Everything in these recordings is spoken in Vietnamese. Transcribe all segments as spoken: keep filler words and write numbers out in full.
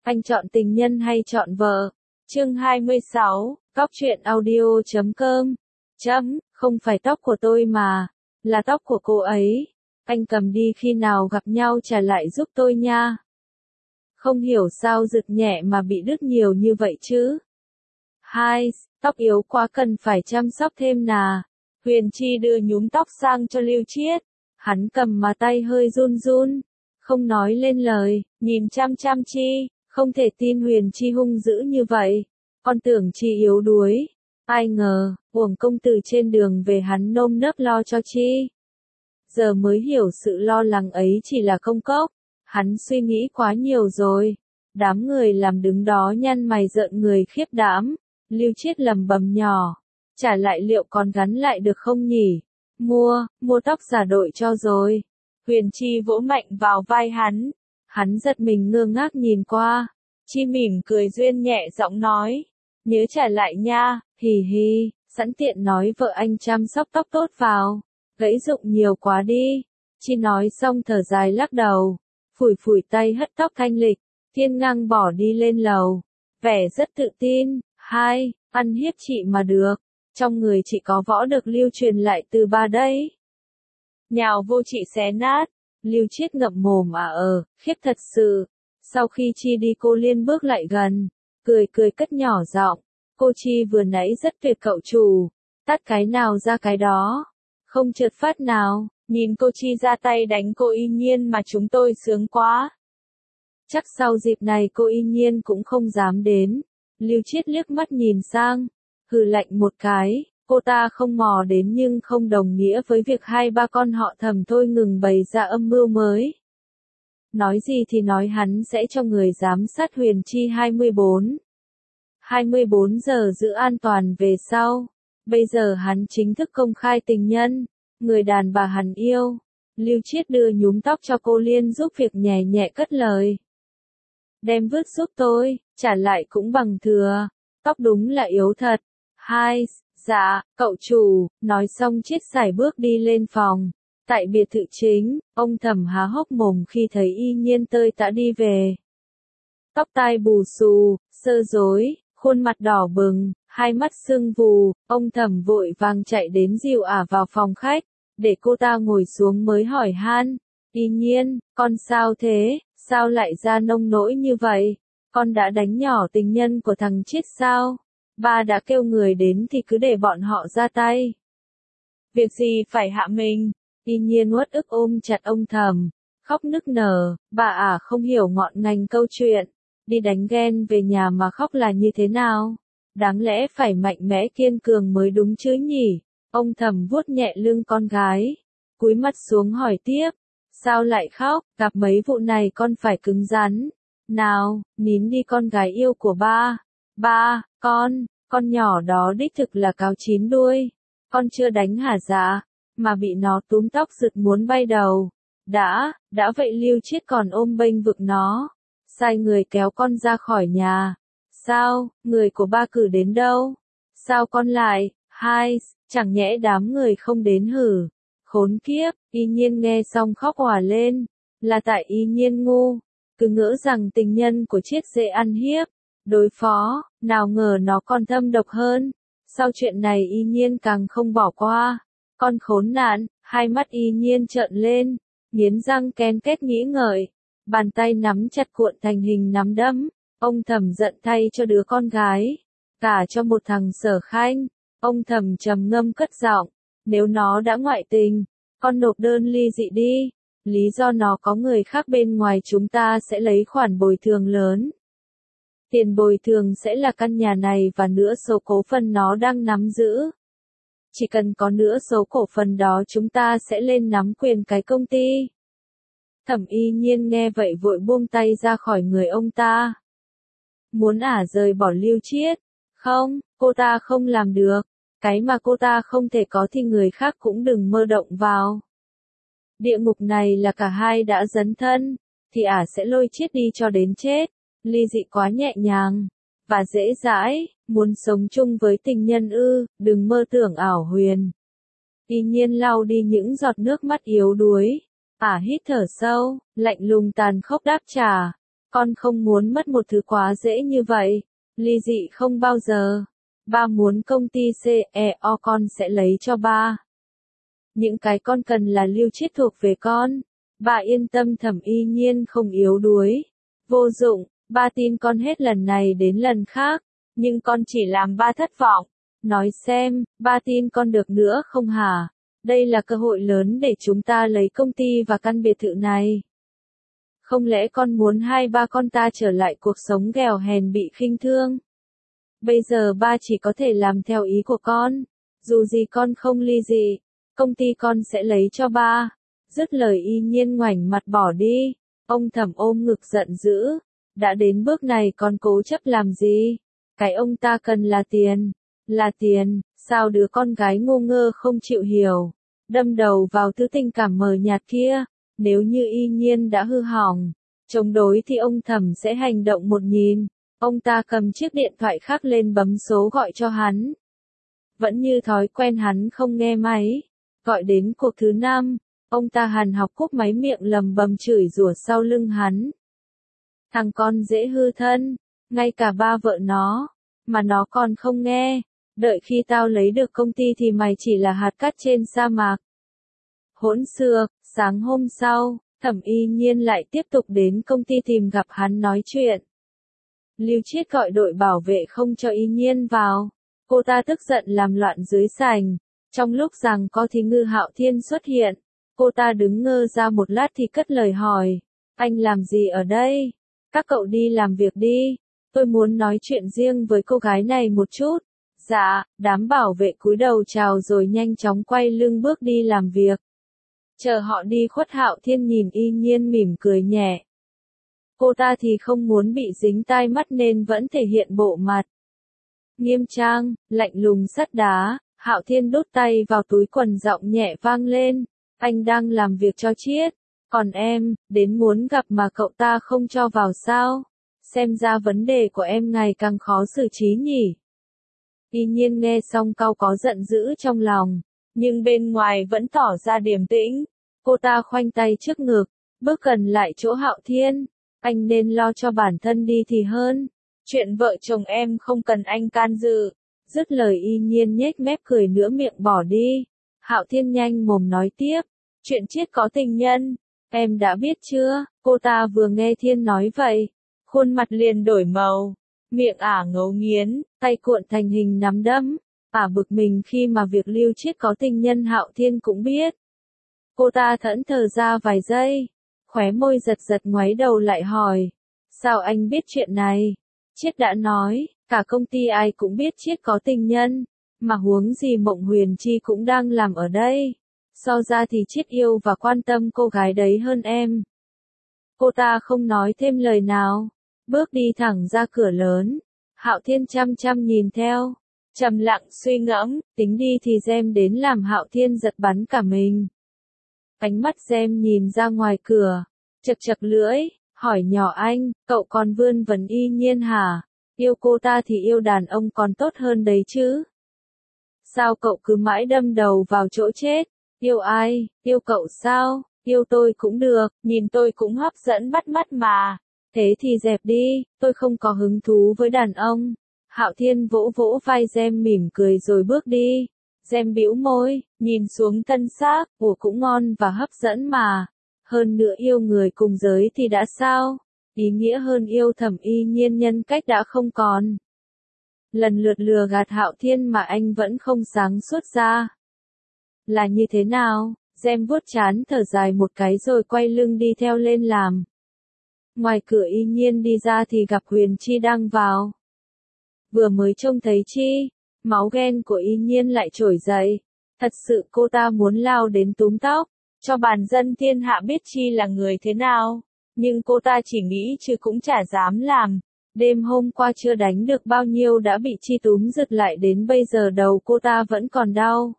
Anh chọn tình nhân hay chọn vợ? Chương hai mươi sáu, Cóc truyện audio chấm com. Chấm, không phải tóc của tôi mà, là tóc của cô ấy. Anh cầm đi khi nào gặp nhau trả lại giúp tôi nha. Không hiểu sao giật nhẹ mà bị đứt nhiều như vậy chứ. Hai, tóc yếu quá cần phải chăm sóc thêm nà. Huyền Chi đưa nhúm tóc sang cho Lưu Chiết. Hắn cầm mà tay hơi run run, không nói lên lời, nhìn chăm chăm Chi, không thể tin Huyền Chi hung dữ như vậy. Con tưởng Chi yếu đuối, ai ngờ, uổng công từ trên đường về hắn nôm nớp lo cho Chi. Giờ mới hiểu sự lo lắng ấy chỉ là công cốc, hắn suy nghĩ quá nhiều rồi. Đám người làm đứng đó nhăn mày rợn người khiếp đảm. Lưu Chiết lầm bầm nhỏ, trả lại liệu còn gắn lại được không nhỉ? Mua, mua tóc giả đội cho rồi. Huyền Chi vỗ mạnh vào vai hắn. Hắn giật mình ngơ ngác nhìn qua. Chi mỉm cười duyên nhẹ giọng nói. Nhớ trả lại nha, hì hì, sẵn tiện nói vợ anh chăm sóc tóc tốt vào. Gãy rụng nhiều quá đi. Chi nói xong thở dài lắc đầu. Phủi phủi tay hất tóc thanh lịch. Thiên ngang bỏ đi lên lầu. Vẻ rất tự tin. Hai, ăn hiếp chị mà được. Trong người chị có võ được lưu truyền lại từ ba đấy. Nhào vô chị xé nát. Lưu Chiết ngậm mồm à ờ, khiếp thật sự. Sau khi Chi đi cô Liên bước lại gần. Cười cười cất nhỏ giọng. Cô Chi vừa nãy rất tuyệt cậu chủ. Tát cái nào ra cái đó. Không trượt phát nào. Nhìn cô Chi ra tay đánh cô Y Nhiên mà chúng tôi sướng quá. Chắc sau dịp này cô Y Nhiên cũng không dám đến. Lưu Chiết liếc mắt nhìn sang. Hừ lạnh một cái, cô ta không mò đến nhưng không đồng nghĩa với việc hai ba con họ Thẩm thôi ngừng bày ra âm mưu mới. Nói gì thì nói hắn sẽ cho người giám sát Huyền Chi hai mươi bốn. hai mươi bốn giờ giữ an toàn về sau. Bây giờ hắn chính thức công khai tình nhân, người đàn bà hắn yêu. Lưu Chiết đưa nhúm tóc cho cô Liên giúp việc nhẹ nhẹ cất lời. Đem vứt giúp tôi, trả lại cũng bằng thừa. Tóc đúng là yếu thật. Hai, dạ, cậu chủ, nói xong Chiết sải bước đi lên phòng. Tại biệt thự chính, ông Thẩm há hốc mồm khi thấy Y Nhiên tơi tã đi về. Tóc tai bù xù, sơ rối, khuôn mặt đỏ bừng, hai mắt sưng vù, ông Thẩm vội vàng chạy đến dìu ả vào phòng khách, để cô ta ngồi xuống mới hỏi han. Y Nhiên, con sao thế, sao lại ra nông nỗi như vậy? Con đã đánh nhỏ tình nhân của thằng Chiết sao? Ba đã kêu người đến thì cứ để bọn họ ra tay. Việc gì phải hạ mình? Y Nhiên uất ức ôm chặt ông Thẩm, khóc nức nở. Bà ả không hiểu ngọn ngành câu chuyện. Đi đánh ghen về nhà mà khóc là như thế nào? Đáng lẽ phải mạnh mẽ kiên cường mới đúng chứ nhỉ? Ông Thẩm vuốt nhẹ lưng con gái, cúi mặt xuống hỏi tiếp. Sao lại khóc? Gặp mấy vụ này con phải cứng rắn. Nào, nín đi con gái yêu của ba. Ba, con, con nhỏ đó đích thực là cáo chín đuôi. Con chưa đánh hả dạ, mà bị nó túm tóc giật muốn bay đầu. Đã, đã vậy Lưu Chiết còn ôm bênh vực nó. Sai người kéo con ra khỏi nhà. Sao, người của ba cử đến đâu? Sao con lại? Hai, chẳng nhẽ đám người không đến hử? Khốn kiếp, Y Nhiên nghe xong khóc òa lên. Là tại Y Nhiên ngu. Cứ ngỡ rằng tình nhân của Chiết dễ ăn hiếp. Đối phó, nào ngờ nó còn thâm độc hơn. Sau chuyện này Y Nhiên càng không bỏ qua. Con khốn nạn, hai mắt Y Nhiên trợn lên, nghiến răng ken két nghĩ ngợi. Bàn tay nắm chặt cuộn thành hình nắm đấm. Ông Thẩm giận thay cho đứa con gái. Cả cho một thằng Sở Khanh. Ông Thẩm trầm ngâm cất giọng. Nếu nó đã ngoại tình, con nộp đơn ly dị đi. Lý do nó có người khác bên ngoài chúng ta sẽ lấy khoản bồi thường lớn. Tiền bồi thường sẽ là căn nhà này và nửa số cổ phần nó đang nắm giữ. Chỉ cần có nửa số cổ phần đó chúng ta sẽ lên nắm quyền cái công ty. Thẩm Y Nhiên nghe vậy vội buông tay ra khỏi người ông ta. Muốn ả rời bỏ Lưu Chiết? Không, cô ta không làm được. Cái mà cô ta không thể có thì người khác cũng đừng mơ động vào. Địa ngục này là cả hai đã dấn thân, thì ả sẽ lôi Chiết đi cho đến chết. Ly dị quá nhẹ nhàng và dễ dãi, muốn sống chung với tình nhân ư, đừng mơ tưởng ảo huyền. Y Nhiên lau đi những giọt nước mắt yếu đuối, ả hít thở sâu, lạnh lùng tàn khốc đáp trả. Con không muốn mất một thứ quá dễ như vậy. Ly dị không bao giờ. Ba muốn công ty xê e o con sẽ lấy cho ba. Những cái con cần là Lưu Chiết thuộc về con. Ba yên tâm, Thẩm Y Nhiên không yếu đuối. Vô dụng, ba tin con hết lần này đến lần khác. Nhưng con chỉ làm ba thất vọng. Nói xem, ba tin con được nữa không hả? Đây là cơ hội lớn để chúng ta lấy công ty và căn biệt thự này. Không lẽ con muốn hai ba con ta trở lại cuộc sống nghèo hèn bị khinh thương? Bây giờ ba chỉ có thể làm theo ý của con. Dù gì con không ly dị, công ty con sẽ lấy cho ba. Dứt lời Y Nhiên ngoảnh mặt bỏ đi. Ông Thẩm ôm ngực giận dữ. Đã đến bước này còn cố chấp làm gì? Cái ông ta cần là tiền. Là tiền, sao đứa con gái ngu ngơ không chịu hiểu. Đâm đầu vào thứ tình cảm mờ nhạt kia. Nếu như Y Nhiên đã hư hỏng, chống đối thì ông Thẩm sẽ hành động một nhìn. Ông ta cầm chiếc điện thoại khác lên bấm số gọi cho hắn. Vẫn như thói quen hắn không nghe máy. Gọi đến cuộc thứ năm, ông ta hàn học cúp máy, miệng lầm bầm chửi rủa sau lưng hắn. Thằng con dễ hư thân, ngay cả ba vợ nó, mà nó còn không nghe. Đợi khi tao lấy được công ty thì mày chỉ là hạt cát trên sa mạc. Hỗn xược, sáng hôm sau, Thẩm Y Nhiên lại tiếp tục đến công ty tìm gặp hắn nói chuyện. Lưu Chiết gọi đội bảo vệ không cho Y Nhiên vào. Cô ta tức giận làm loạn dưới sảnh. Trong lúc giằng co thì Ngư Hạo Thiên xuất hiện. Cô ta đứng ngơ ra một lát thì cất lời hỏi. Anh làm gì ở đây? Các cậu đi làm việc đi. Tôi muốn nói chuyện riêng với cô gái này một chút. Dạ, đám bảo vệ cúi đầu chào rồi nhanh chóng quay lưng bước đi làm việc. Chờ họ đi khuất, Hạo Thiên nhìn Y Nhiên mỉm cười nhẹ. Cô ta thì không muốn bị dính tai mắt nên vẫn thể hiện bộ mặt nghiêm trang, lạnh lùng sắt đá. Hạo Thiên đút tay vào túi quần, giọng nhẹ vang lên. Anh đang làm việc cho Chiết. Còn em, đến muốn gặp mà cậu ta không cho vào sao? Xem ra vấn đề của em ngày càng khó xử trí nhỉ. Y Nhiên nghe xong cau có giận dữ trong lòng, nhưng bên ngoài vẫn tỏ ra điềm tĩnh. Cô ta khoanh tay trước ngực, bước gần lại chỗ Hạo Thiên. Anh nên lo cho bản thân đi thì hơn. Chuyện vợ chồng em không cần anh can dự. Dứt lời Y Nhiên nhếch mép cười nửa miệng bỏ đi. Hạo Thiên nhanh mồm nói tiếp. Chuyện Chiết có tình nhân, em đã biết chưa? Cô ta vừa nghe Thiên nói vậy, khuôn mặt liền đổi màu. Miệng ả ngấu nghiến, tay cuộn thành hình nắm đấm. Ả bực mình khi mà việc Lưu Chiết có tình nhân Hạo Thiên cũng biết. Cô ta thẫn thờ ra vài giây, khóe môi giật giật ngoáy đầu lại hỏi. Sao anh biết chuyện này? Chiết đã nói, cả công ty ai cũng biết Chiết có tình nhân, mà huống gì Mộng Huyền Chi cũng đang làm ở đây. So ra thì Chiết yêu và quan tâm cô gái đấy hơn em. Cô ta không nói thêm lời nào, bước đi thẳng ra cửa lớn. Hạo Thiên chăm chăm nhìn theo, trầm lặng suy ngẫm, tính đi thì Gem đến làm Hạo Thiên giật bắn cả mình. Ánh mắt Gem nhìn ra ngoài cửa, chật chật lưỡi, hỏi nhỏ anh, cậu còn vươn vấn Y Nhiên hả? Yêu cô ta thì yêu đàn ông còn tốt hơn đấy chứ. Sao cậu cứ mãi đâm đầu vào chỗ chết? Yêu ai? Yêu cậu sao? Yêu tôi cũng được, nhìn tôi cũng hấp dẫn bắt mắt mà. Thế thì dẹp đi, tôi không có hứng thú với đàn ông. Hạo Thiên vỗ vỗ vai Gem mỉm cười rồi bước đi. Gem bĩu môi, nhìn xuống tân xác, ủa cũng ngon và hấp dẫn mà. Hơn nữa yêu người cùng giới thì đã sao? Ý nghĩa hơn yêu Thẩm Y Nhiên nhân cách đã không còn. Lần lượt lừa gạt Hạo Thiên mà anh vẫn không sáng suốt ra. Là như thế nào? Gem vuốt trán thở dài một cái rồi quay lưng đi theo lên làm. Ngoài cửa Y Nhiên đi ra thì gặp Huyền Chi đang vào. Vừa mới trông thấy Chi, máu ghen của Y Nhiên lại trỗi dậy. Thật sự cô ta muốn lao đến túm tóc, cho bản dân thiên hạ biết Chi là người thế nào. Nhưng cô ta chỉ nghĩ chứ cũng chả dám làm. Đêm hôm qua chưa đánh được bao nhiêu đã bị Chi túm giật lại, đến bây giờ đầu cô ta vẫn còn đau.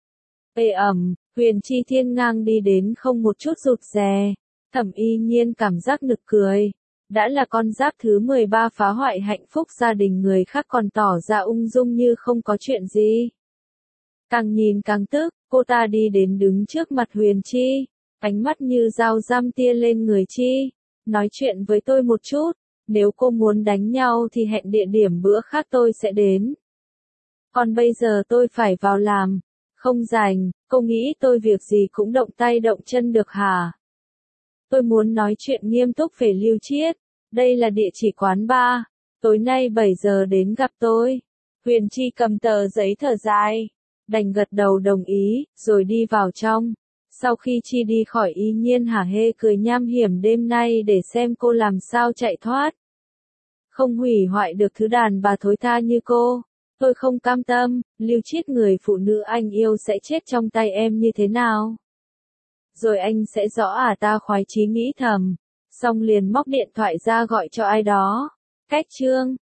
Ê ẩm, Huyền Chi thiên ngang đi đến không một chút rụt rè. Thẩm Y Nhiên cảm giác nực cười. Đã là con giáp thứ mười ba phá hoại hạnh phúc gia đình người khác còn tỏ ra ung dung như không có chuyện gì. Càng nhìn càng tức, cô ta đi đến đứng trước mặt Huyền Chi. Ánh mắt như dao găm tia lên người Chi. nói chuyện với tôi một chút, nếu cô muốn đánh nhau thì hẹn địa điểm bữa khác tôi sẽ đến. Còn bây giờ tôi phải vào làm, không rảnh, cô nghĩ tôi việc gì cũng động tay động chân được hả? Tôi muốn nói chuyện nghiêm túc về Lưu Chiết, đây là địa chỉ quán bar, tối nay bảy giờ đến gặp tôi. Huyền Chi cầm tờ giấy thở dài, đành gật đầu đồng ý, rồi đi vào trong. Sau khi Chi đi khỏi Y Nhiên hả hê cười nham hiểm đêm nay để xem cô làm sao chạy thoát. Không hủy hoại được thứ đàn bà thối tha như cô. Tôi không cam tâm, Lưu Chiết người phụ nữ anh yêu sẽ chết trong tay em như thế nào? Rồi anh sẽ rõ à ta khoái chí nghĩ thầm. Xong liền móc điện thoại ra gọi cho ai đó. Cách chương.